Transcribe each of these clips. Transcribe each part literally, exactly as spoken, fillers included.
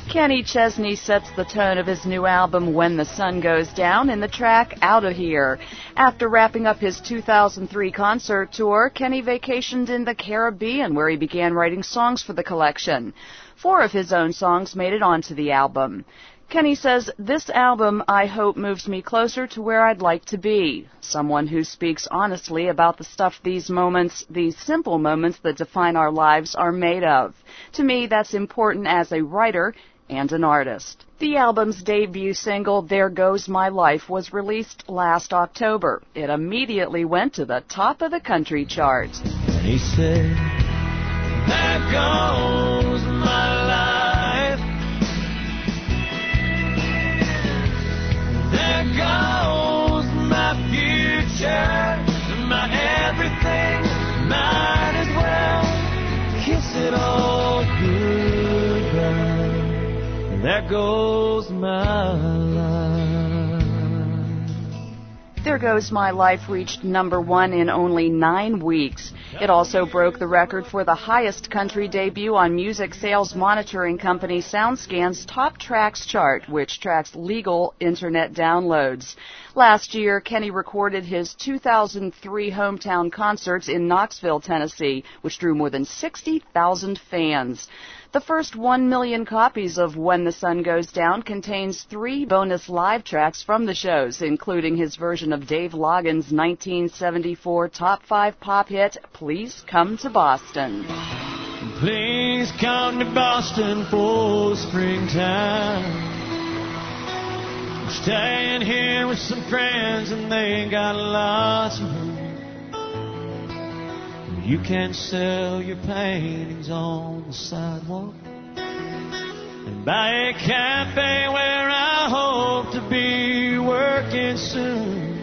Kenny Chesney sets the tone of his new album When the Sun Goes Down in the track Out of Here. After wrapping up his two thousand three concert tour, Kenny vacationed in the Caribbean, where he began writing songs for the collection. Four of his own songs made it onto the album. Kenny says, "This album, I hope, moves me closer to where I'd like to be. Someone who speaks honestly about the stuff these moments, these simple moments that define our lives, are made of. To me, that's important as a writer and an artist." The album's debut single, There Goes My Life, was released last October. It immediately went to the top of the country chart. And he said, "There goes my life. There goes my future, my everything, might as well kiss it all goodbye. There goes my life." There Goes My Life reached number one in only nine weeks. It also broke the record for the highest country debut on music sales monitoring company SoundScan's Top Tracks chart, which tracks legal internet downloads. Last year, Kenny recorded his two thousand three hometown concerts in Knoxville, Tennessee, which drew more than sixty thousand fans. The first one million copies of When the Sun Goes Down contains three bonus live tracks from the shows, including his version of Dave Loggins' nineteen seventy-four top five pop hit, Please Come to Boston. Please come to Boston for springtime. I'm staying here with some friends and they got lots of room. You can sell your paintings on the sidewalk and buy a cafe where I hope to be working soon.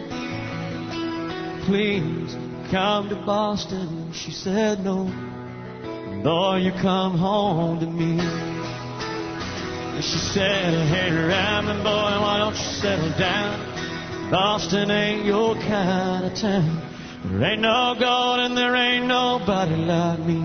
Please come to Boston, she said no, or you come home to me. And she said, "Hey, Rabbit boy, why don't you settle down? Boston ain't your kind of town. There ain't no gold and there ain't nobody like me.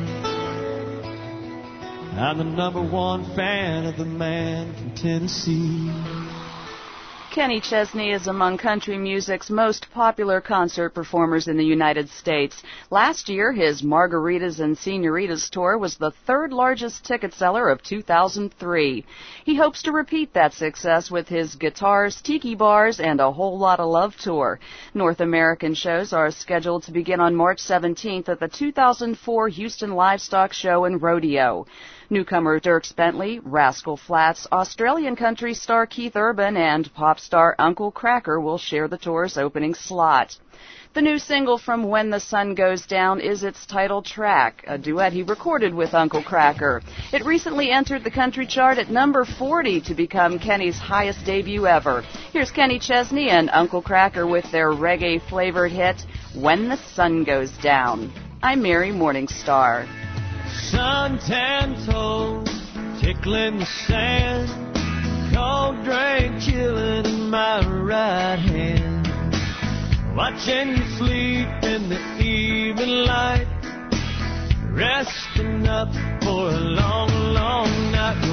I'm the number one fan of the man from Tennessee." Kenny Chesney is among country music's most popular concert performers in the United States. Last year, his Margaritas and Señoritas tour was the third largest ticket seller of two thousand three. He hopes to repeat that success with his Guitars, Tiki Bars, and A Whole Lotta Love tour. North American shows are scheduled to begin on March seventeenth at the two thousand four Houston Livestock Show and Rodeo. Newcomer Dierks Bentley, Rascal Flatts, Australian country star Keith Urban, and pop star Uncle Kracker will share the tour's opening slot. The new single from When the Sun Goes Down is its title track, a duet he recorded with Uncle Kracker. It recently entered the country chart at number forty to become Kenny's highest debut ever. Here's Kenny Chesney and Uncle Kracker with their reggae-flavored hit, When the Sun Goes Down. I'm Mary Morningstar. Suntan toes, tickling the sand, cold drink chilling in my right hand, watching you sleep in the evening light, resting up for a long, long night.